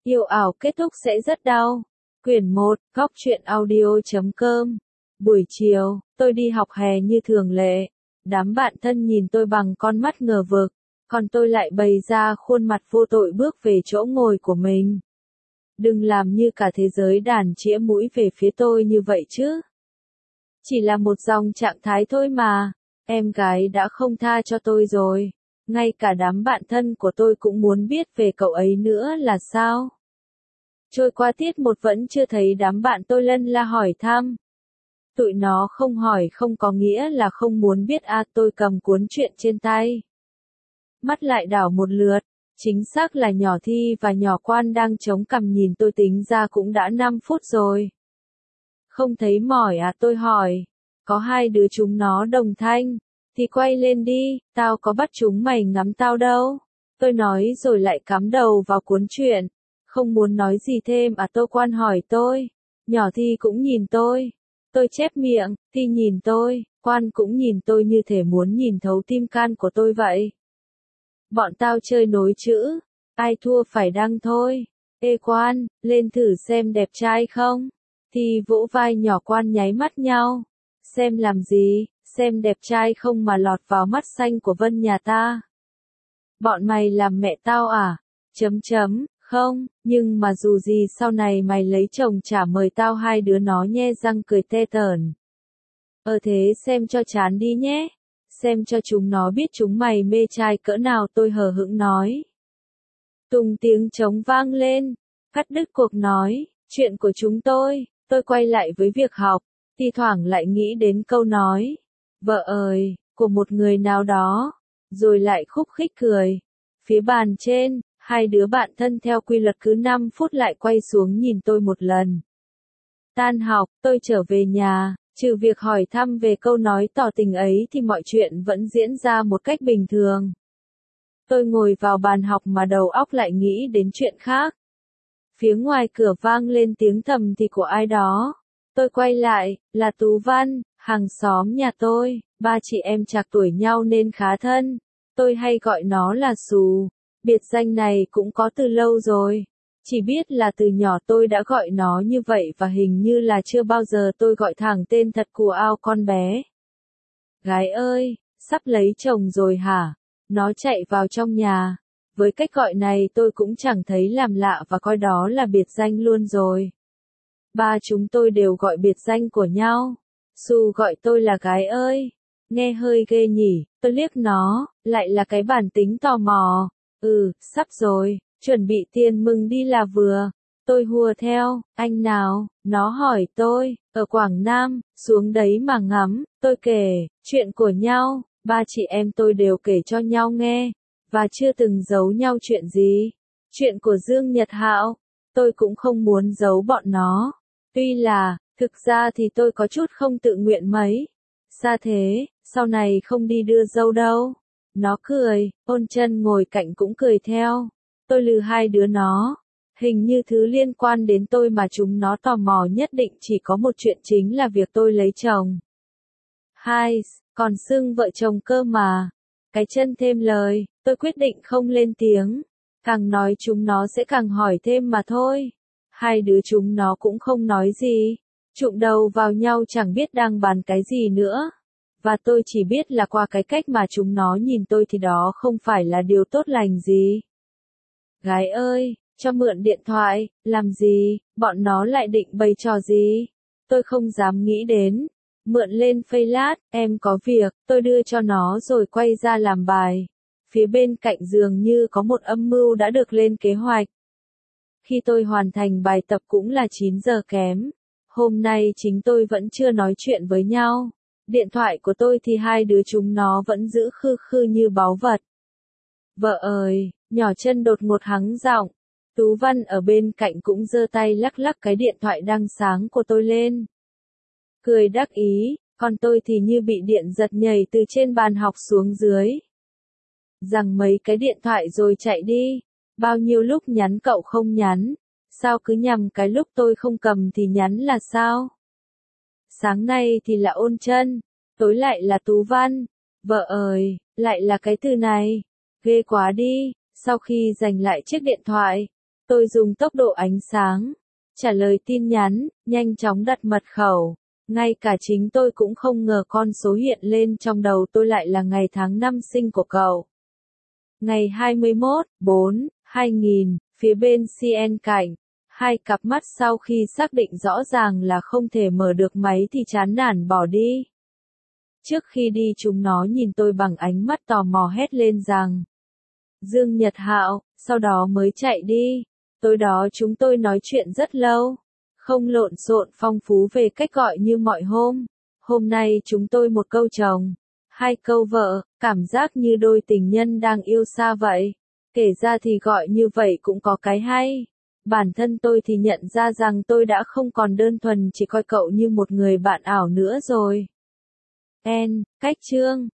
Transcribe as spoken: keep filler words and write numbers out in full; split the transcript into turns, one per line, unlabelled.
Yêu ảo kết thúc sẽ rất đau. Quyển một, góc truyện audio chấm com. Buổi chiều, tôi đi học hè như thường lệ. Đám bạn thân nhìn tôi bằng con mắt ngờ vực, còn tôi lại bày ra khuôn mặt vô tội bước về chỗ ngồi của mình. Đừng làm như cả thế giới đàn chĩa mũi về phía tôi như vậy chứ. Chỉ là một dòng trạng thái thôi mà, em gái đã không tha cho tôi rồi. Ngay cả đám bạn thân của tôi cũng muốn biết về cậu ấy nữa là sao? Trôi qua tiết một vẫn chưa thấy đám bạn tôi lân la hỏi thăm. Tụi nó không hỏi không có nghĩa là không muốn biết à, tôi cầm cuốn truyện trên tay. Mắt lại đảo một lượt, chính xác là nhỏ Thi và nhỏ Quan đang chống cằm nhìn tôi, tính ra cũng đã năm phút rồi. Không thấy mỏi à, tôi hỏi. Có hai đứa chúng nó đồng thanh. Thì quay lên đi, tao có bắt chúng mày ngắm tao đâu. Tôi nói rồi lại cắm đầu vào cuốn truyện. Không muốn nói gì thêm à, Tô Quan hỏi tôi. Nhỏ Thi cũng nhìn tôi. Tôi chép miệng, Thi nhìn tôi, Quan cũng nhìn tôi như thể muốn nhìn thấu tim can của tôi vậy. Bọn tao chơi nối chữ, ai thua phải đăng thôi. Ê Quan, lên thử xem đẹp trai không? Thi vỗ vai nhỏ Quan nháy mắt nhau. Xem làm gì, xem đẹp trai không mà lọt vào mắt xanh của Vân nhà ta. Bọn mày làm mẹ tao à? Chấm chấm, không, nhưng mà dù gì sau này mày lấy chồng chả mời tao, hai đứa nó nhe răng cười tê tởn. Ờ thế xem cho chán đi nhé. Xem cho chúng nó biết chúng mày mê trai cỡ nào, tôi hờ hững nói. Tùng tiếng trống vang lên, cắt đứt cuộc nói, chuyện của chúng tôi, tôi quay lại với việc học, thi thoảng lại nghĩ đến câu nói, vợ ơi, của một người nào đó, rồi lại khúc khích cười. Phía bàn trên, hai đứa bạn thân theo quy luật cứ năm phút lại quay xuống nhìn tôi một lần. Tan học, tôi trở về nhà. Trừ việc hỏi thăm về câu nói tỏ tình ấy thì mọi chuyện vẫn diễn ra một cách bình thường. Tôi ngồi vào bàn học mà đầu óc lại nghĩ đến chuyện khác. Phía ngoài cửa vang lên tiếng thầm thì của ai đó. Tôi quay lại, là Tú Văn, hàng xóm nhà tôi, ba chị em trạc tuổi nhau nên khá thân. Tôi hay gọi nó là Xù, biệt danh này cũng có từ lâu rồi. Chỉ biết là từ nhỏ tôi đã gọi nó như vậy và hình như là chưa bao giờ tôi gọi thẳng tên thật của ao con bé. Gái ơi, sắp lấy chồng rồi hả? Nó chạy vào trong nhà. Với cách gọi này tôi cũng chẳng thấy làm lạ và coi đó là biệt danh luôn rồi. Ba chúng tôi đều gọi biệt danh của nhau. Su gọi tôi là gái ơi. Nghe hơi ghê nhỉ, tôi liếc nó, lại là cái bản tính tò mò. Ừ, sắp rồi. Chuẩn bị tiền mừng đi là vừa. Tôi hùa theo, anh nào, nó hỏi tôi, ở Quảng Nam, xuống đấy mà ngắm, tôi kể, chuyện của nhau, ba chị em tôi đều kể cho nhau nghe, và chưa từng giấu nhau chuyện gì. Chuyện của Dương Nhật Hạo, tôi cũng không muốn giấu bọn nó. Tuy là, thực ra thì tôi có chút không tự nguyện mấy. Xa thế, sau này không đi đưa dâu đâu. Nó cười, Ôn Chân ngồi cạnh cũng cười theo. Tôi lừ hai đứa nó. Hình như thứ liên quan đến tôi mà chúng nó tò mò nhất định chỉ có một chuyện, chính là việc tôi lấy chồng. Hai, còn xưng vợ chồng cơ mà. Cái chân thêm lời, tôi quyết định không lên tiếng. Càng nói chúng nó sẽ càng hỏi thêm mà thôi. Hai đứa chúng nó cũng không nói gì. Trụm đầu vào nhau chẳng biết đang bàn cái gì nữa. Và tôi chỉ biết là qua cái cách mà chúng nó nhìn tôi thì đó không phải là điều tốt lành gì. Gái ơi, cho mượn điện thoại, làm gì, bọn nó lại định bày trò gì? Tôi không dám nghĩ đến. Mượn lên phây lát, em có việc, tôi đưa cho nó rồi quay ra làm bài. Phía bên cạnh dường như có một âm mưu đã được lên kế hoạch. Khi tôi hoàn thành bài tập cũng là chín giờ kém. Hôm nay chính tôi vẫn chưa nói chuyện với nhau. Điện thoại của tôi thì hai đứa chúng nó vẫn giữ khư khư như báu vật. Vợ ơi, nhỏ Chân đột ngột hắng giọng. Tú Văn ở bên cạnh cũng giơ tay lắc lắc cái điện thoại đang sáng của tôi lên. Cười đắc ý, còn tôi thì như bị điện giật nhảy từ trên bàn học xuống dưới. Rằng mấy cái điện thoại rồi chạy đi. Bao nhiêu lúc nhắn cậu không nhắn. Sao cứ nhằm cái lúc tôi không cầm thì nhắn là sao? Sáng nay thì là Ôn Chân, tối lại là Tú Văn. Vợ ơi, lại là cái từ này. Ghê quá đi. Sau khi giành lại chiếc điện thoại, Tôi dùng tốc độ ánh sáng, trả lời tin nhắn, nhanh chóng đặt mật khẩu. Ngay cả chính tôi cũng không ngờ con số hiện lên trong đầu tôi lại là ngày tháng năm sinh của cậu. Ngày hai mươi mốt, bốn, hai nghìn, phía bên xê en cạnh. Hai cặp mắt sau khi xác định rõ ràng là không thể mở được máy thì chán nản bỏ đi. Trước khi đi chúng nó nhìn tôi bằng ánh mắt tò mò hét lên rằng Dương Nhật Hạo, sau đó mới chạy đi. Tối đó chúng tôi nói chuyện rất lâu. Không lộn xộn phong phú về cách gọi như mọi hôm. Hôm nay chúng tôi một câu chồng, hai câu vợ, cảm giác như đôi tình nhân đang yêu xa vậy. Kể ra thì gọi như vậy cũng có cái hay. Bản thân tôi thì nhận ra rằng tôi đã không còn đơn thuần chỉ coi cậu như một người bạn ảo nữa rồi. N. Cách chương